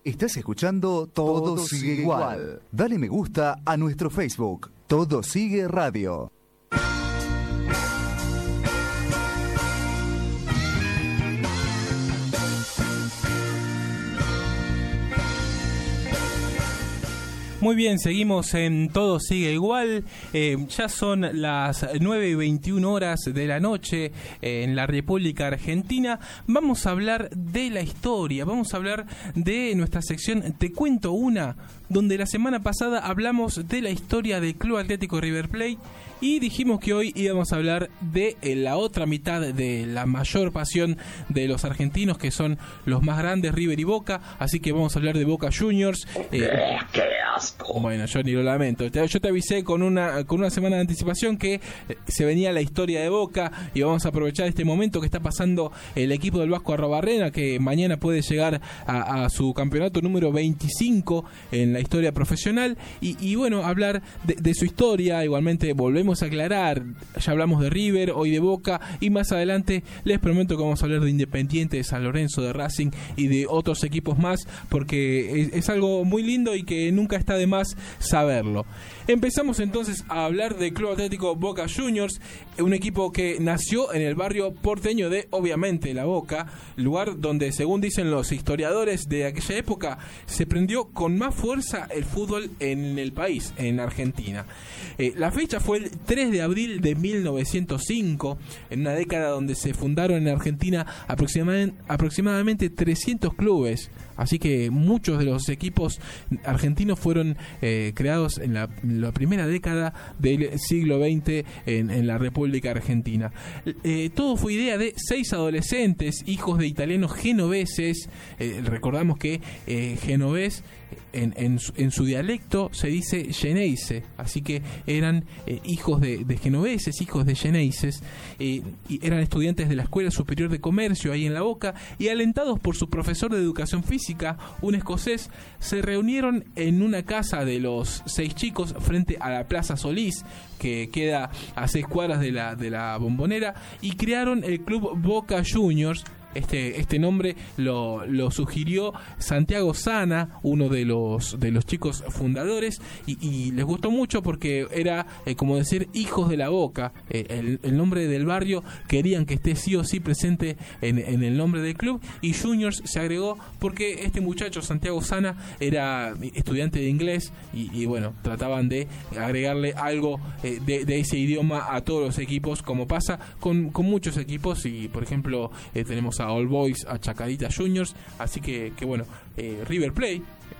Estás escuchando Todo Sigue Igual. Dale me gusta a nuestro Facebook, Todo Sigue Radio. Muy bien, seguimos en Todo Sigue Igual. Ya son las 9:21 horas de la noche en la República Argentina. Vamos a hablar de la historia, vamos a hablar de nuestra sección Te Cuento Una, donde la semana pasada hablamos de la historia del Club Atlético River Plate y dijimos que hoy íbamos a hablar de la otra mitad de la mayor pasión de los argentinos, que son los más grandes, River y Boca. Así que vamos a hablar de Boca Juniors. ¡Qué asco! Bueno, yo ni lo lamento. Yo te avisé con una semana de anticipación que se venía la historia de Boca y vamos a aprovechar este momento que está pasando el equipo del Vasco Arrobarrena, que mañana puede llegar a su campeonato número 25 en la historia profesional y bueno, hablar de su historia. Igualmente volvemos a aclarar, ya hablamos de River, hoy de Boca, y más adelante les prometo que vamos a hablar de Independiente, de San Lorenzo, de Racing y de otros equipos más, porque es algo muy lindo y que nunca está de más saberlo. Empezamos entonces a hablar del Club Atlético Boca Juniors, un equipo que nació en el barrio porteño de, obviamente, La Boca, lugar donde, según dicen los historiadores de aquella época, se prendió con más fuerza el fútbol en el país, en Argentina. La fecha fue el 3 de abril de 1905, en una década donde se fundaron en Argentina aproximadamente 300 clubes, así que muchos de los equipos argentinos fueron creados en la primera década del siglo XX en la República Argentina. Todo fue idea de 6 adolescentes, hijos de italianos genoveses. Recordamos que genovés en su dialecto se dice geneise, así que eran hijos de genoveses, hijos de geneises, y eran estudiantes de la Escuela Superior de Comercio ahí en La Boca, y alentados por su profesor de educación física, un escocés, se reunieron en una casa de los 6 chicos frente a la Plaza Solís, que queda a 6 cuadras de la Bombonera, y crearon el Club Boca Juniors. Este nombre lo sugirió Santiago Sana, uno de los chicos fundadores, y les gustó mucho porque era, como decir, hijos de la Boca. El nombre del barrio querían que esté sí o sí presente en el nombre del club, y Juniors se agregó porque este muchacho, Santiago Sana, era estudiante de inglés y bueno, trataban de agregarle algo de ese idioma a todos los equipos, como pasa con muchos equipos, y por ejemplo tenemos a All Boys, a Chacarita Juniors, así que bueno, River Plate,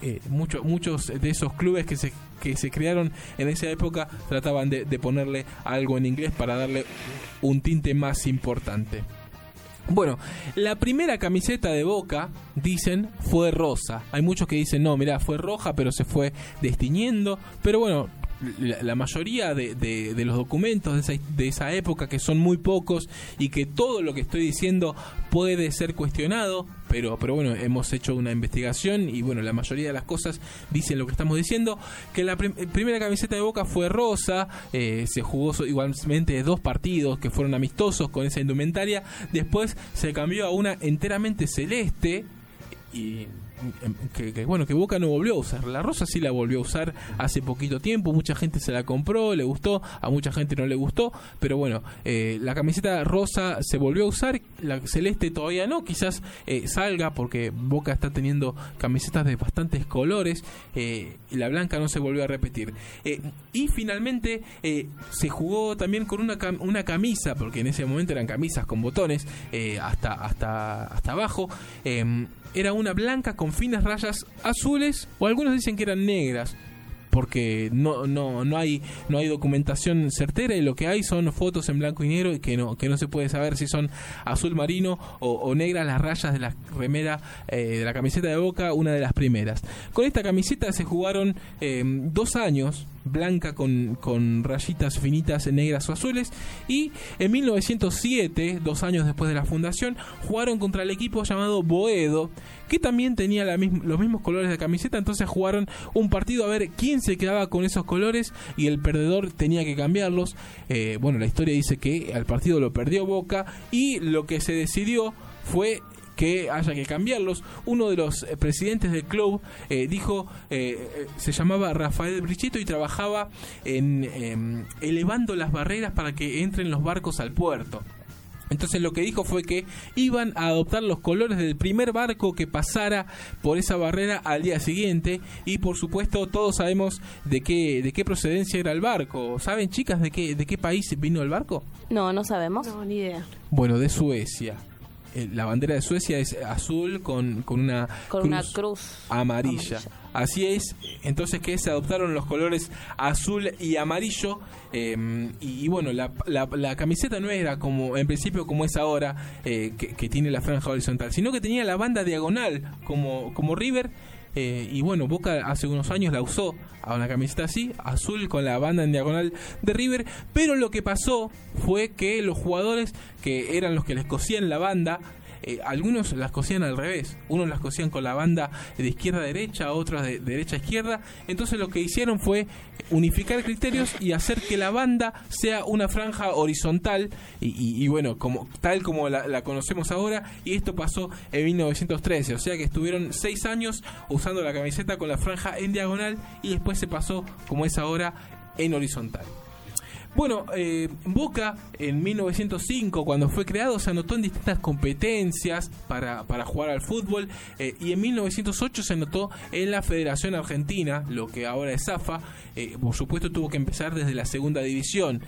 muchos de esos clubes que se crearon en esa época trataban de ponerle algo en inglés para darle un tinte más importante. Bueno, la primera camiseta de Boca, dicen, fue rosa. Hay muchos que dicen, no, mirá, fue roja, pero se fue destiñendo. Pero bueno, la mayoría de los documentos de esa época, que son muy pocos y que todo lo que estoy diciendo puede ser cuestionado, pero bueno, hemos hecho una investigación y bueno, la mayoría de las cosas dicen lo que estamos diciendo, que la primera camiseta de Boca fue rosa. Se jugó igualmente 2 partidos que fueron amistosos con esa indumentaria. Después se cambió a una enteramente celeste, y que Boca no volvió a usar. La rosa sí la volvió a usar hace poquito tiempo, mucha gente se la compró, le gustó, a mucha gente no le gustó, pero bueno, la camiseta rosa se volvió a usar, la celeste todavía no, quizás salga porque Boca está teniendo camisetas de bastantes colores, y la blanca no se volvió a repetir. Y finalmente se jugó también con una camisa, porque en ese momento eran camisas con botones hasta abajo. Era una blanca con finas rayas azules, o algunos dicen que eran negras, porque no hay documentación certera, y lo que hay son fotos en blanco y negro y que no se puede saber si son azul marino o negras las rayas de la remera de la camiseta de Boca, una de las primeras. Con esta camiseta se jugaron 2 años, blanca con rayitas finitas negras o azules, y en 1907, 2 años después de la fundación, jugaron contra el equipo llamado Boedo, que también tenía los mismos colores de camiseta. Entonces jugaron un partido a ver quién se quedaba con esos colores, y el perdedor tenía que cambiarlos. Bueno, la historia dice que al partido lo perdió Boca, y lo que se decidió fue que haya que cambiarlos. Uno de los presidentes del club dijo, se llamaba Rafael Brichetto y trabajaba en elevando las barreras para que entren los barcos al puerto. Entonces lo que dijo fue que iban a adoptar los colores del primer barco que pasara por esa barrera al día siguiente, y por supuesto todos sabemos de qué procedencia era el barco. ¿Saben, chicas, de qué país vino el barco? No sabemos. No, ni idea. Bueno, de Suecia. La bandera de Suecia es azul con una cruz amarilla. Así es, entonces que se adoptaron los colores azul y amarillo, y bueno, la camiseta no era como en principio como es ahora, que tiene la franja horizontal, sino que tenía la banda diagonal como River. Y bueno, Boca hace unos años la usó a una camiseta así, azul con la banda en diagonal de River, pero lo que pasó fue que los jugadores, que eran los que les cosían la banda, algunos las cosían al revés, unos las cosían con la banda de izquierda a derecha, otras de derecha a izquierda. Entonces lo que hicieron fue unificar criterios y hacer que la banda sea una franja horizontal y bueno, tal como la conocemos ahora, y esto pasó en 1913, o sea que estuvieron 6 años usando la camiseta con la franja en diagonal y después se pasó, como es ahora, en horizontal. Bueno, Boca en 1905, cuando fue creado, se anotó en distintas competencias para jugar al fútbol, y en 1908 se anotó en la Federación Argentina, lo que ahora es AFA. Por supuesto tuvo que empezar desde la segunda división.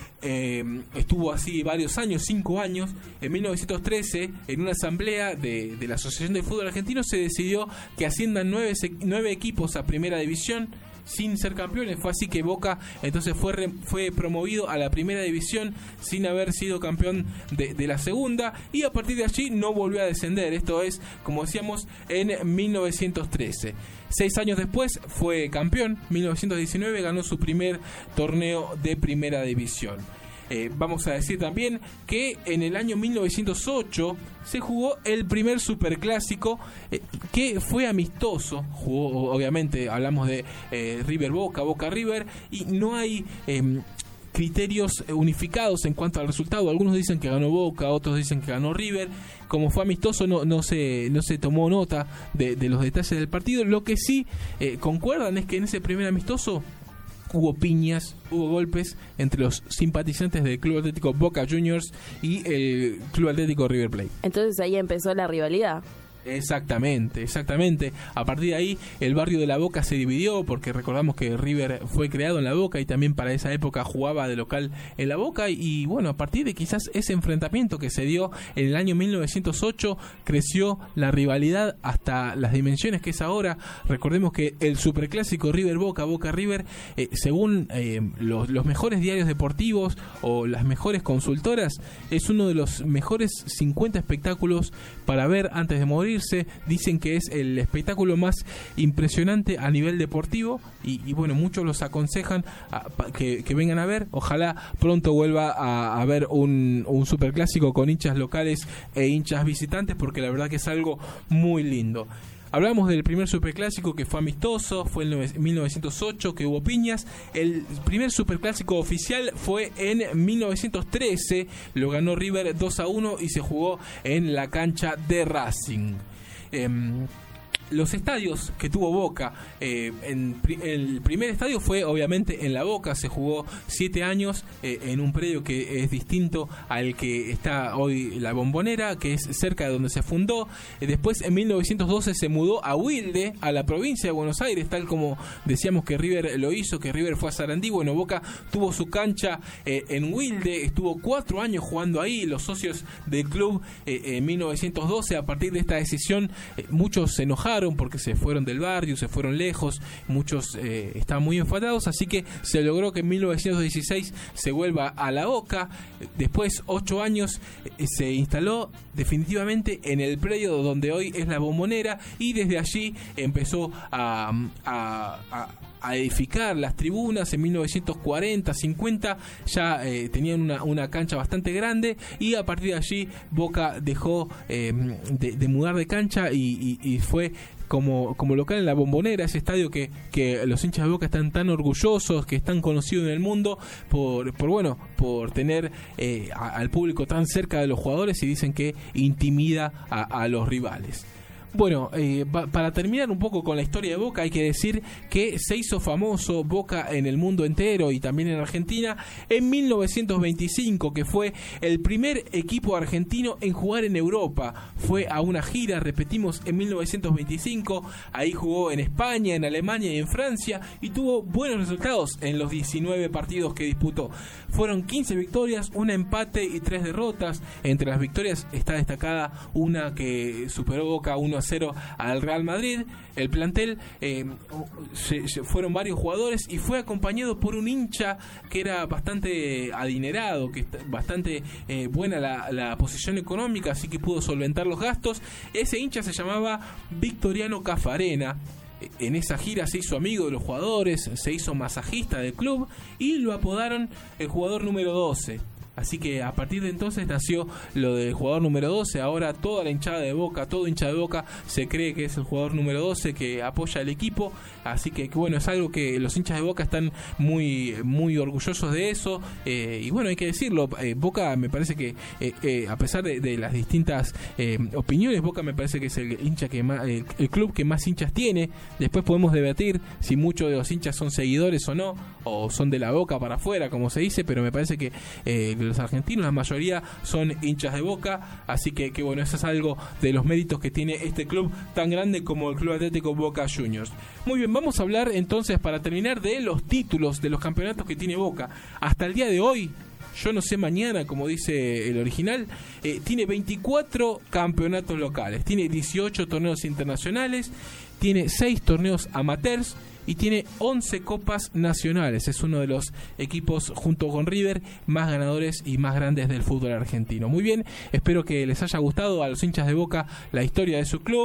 Estuvo así varios años, 5 años. En 1913, en una asamblea de la Asociación de Fútbol Argentino, se decidió que asciendan 9 equipos a primera división sin ser campeones. Fue así que Boca entonces fue promovido a la primera división sin haber sido campeón de la segunda, y a partir de allí no volvió a descender. Esto es, como decíamos, en 1913. 6 años después fue campeón. 1919 ganó su primer torneo de primera división. Vamos a decir también que en el año 1908 se jugó el primer superclásico, que fue amistoso. Jugó, obviamente, hablamos de River Boca, Boca River, y no hay criterios unificados en cuanto al resultado. Algunos dicen que ganó Boca, otros dicen que ganó River. Como fue amistoso, no se tomó nota de los detalles del partido. Lo que sí concuerdan es que en ese primer amistoso hubo piñas, hubo golpes entre los simpatizantes del Club Atlético Boca Juniors y el Club Atlético River Plate. Entonces ahí empezó la rivalidad. Exactamente. A partir de ahí el barrio de La Boca se dividió, porque recordamos que River fue creado en La Boca y también para esa época jugaba de local en La Boca, y bueno, a partir de quizás ese enfrentamiento que se dio en el año 1908 creció la rivalidad hasta las dimensiones que es ahora. Recordemos que el superclásico River Boca, Boca River, según los mejores diarios deportivos o las mejores consultoras, es uno de los mejores 50 espectáculos para ver antes de morir. Dicen que es el espectáculo más impresionante a nivel deportivo, y bueno, muchos los aconsejan que vengan a ver. Ojalá pronto vuelva a haber un superclásico con hinchas locales e hinchas visitantes, porque la verdad que es algo muy lindo. Hablamos del primer superclásico, que fue amistoso, fue en 1908, que hubo piñas. El primer superclásico oficial fue en 1913, lo ganó River 2-1 y se jugó en la cancha de Racing. Los estadios que tuvo Boca, el primer estadio fue obviamente en La Boca, se jugó 7 años en un predio que es distinto al que está hoy la Bombonera, que es cerca de donde se fundó. Después en 1912 se mudó a Wilde, a la provincia de Buenos Aires, tal como decíamos que River lo hizo, que River fue a Sarandí. Bueno, Boca tuvo su cancha en Wilde, estuvo 4 años jugando ahí. Los socios del club en 1912, a partir de esta decisión, muchos se enojaron porque se fueron del barrio, se fueron lejos, muchos estaban muy enfadados, así que se logró que en 1916 se vuelva a La Boca. Después, 8 años, se instaló definitivamente en el predio donde hoy es la Bombonera, y desde allí empezó a edificar las tribunas. En 1940, 50 ya tenían una cancha bastante grande, y a partir de allí Boca dejó de mudar de cancha y fue como local en la Bombonera, ese estadio que los hinchas de Boca están tan orgullosos, que es tan conocido en el mundo por tener al público tan cerca de los jugadores, y dicen que intimida a los rivales. Bueno, para terminar un poco con la historia de Boca, hay que decir que se hizo famoso Boca en el mundo entero y también en Argentina en 1925, que fue el primer equipo argentino en jugar en Europa. Fue a una gira, repetimos, en 1925. Ahí jugó en España, en Alemania y en Francia, y tuvo buenos resultados en los 19 partidos que disputó. Fueron 15 victorias, un empate y 3 derrotas. Entre las victorias está destacada una que superó Boca 1-0 al Real Madrid. El plantel fueron varios jugadores y fue acompañado por un hincha que era bastante adinerado, que bastante buena la posición económica, así que pudo solventar los gastos. Ese hincha se llamaba Victoriano Caffarena. En esa gira se hizo amigo de los jugadores, se hizo masajista del club y lo apodaron el jugador número 12. Así que a partir de entonces nació lo del jugador número 12. Ahora toda la hinchada de Boca, todo hincha de Boca se cree que es el jugador número 12 que apoya al equipo. Así que bueno, es algo que los hinchas de Boca están muy, muy orgullosos de eso. Y bueno, hay que decirlo, Boca me parece que a pesar de las distintas opiniones, Boca me parece que es el hincha que más, el club que más hinchas tiene. Después podemos debatir si muchos de los hinchas son seguidores o no, o son de la Boca para afuera, como se dice, pero me parece que los argentinos, la mayoría son hinchas de Boca, así que bueno, eso es algo de los méritos que tiene este club tan grande como el Club Atlético Boca Juniors. Muy bien, vamos a hablar entonces, para terminar, de los títulos de los campeonatos que tiene Boca. Hasta el día de hoy, yo no sé mañana, como dice el original, tiene 24 campeonatos locales, tiene 18 torneos internacionales, tiene 6 torneos amateurs y tiene 11 copas nacionales. Es uno de los equipos, junto con River, más ganadores y más grandes del fútbol argentino. Muy bien, espero que les haya gustado a los hinchas de Boca la historia de su club.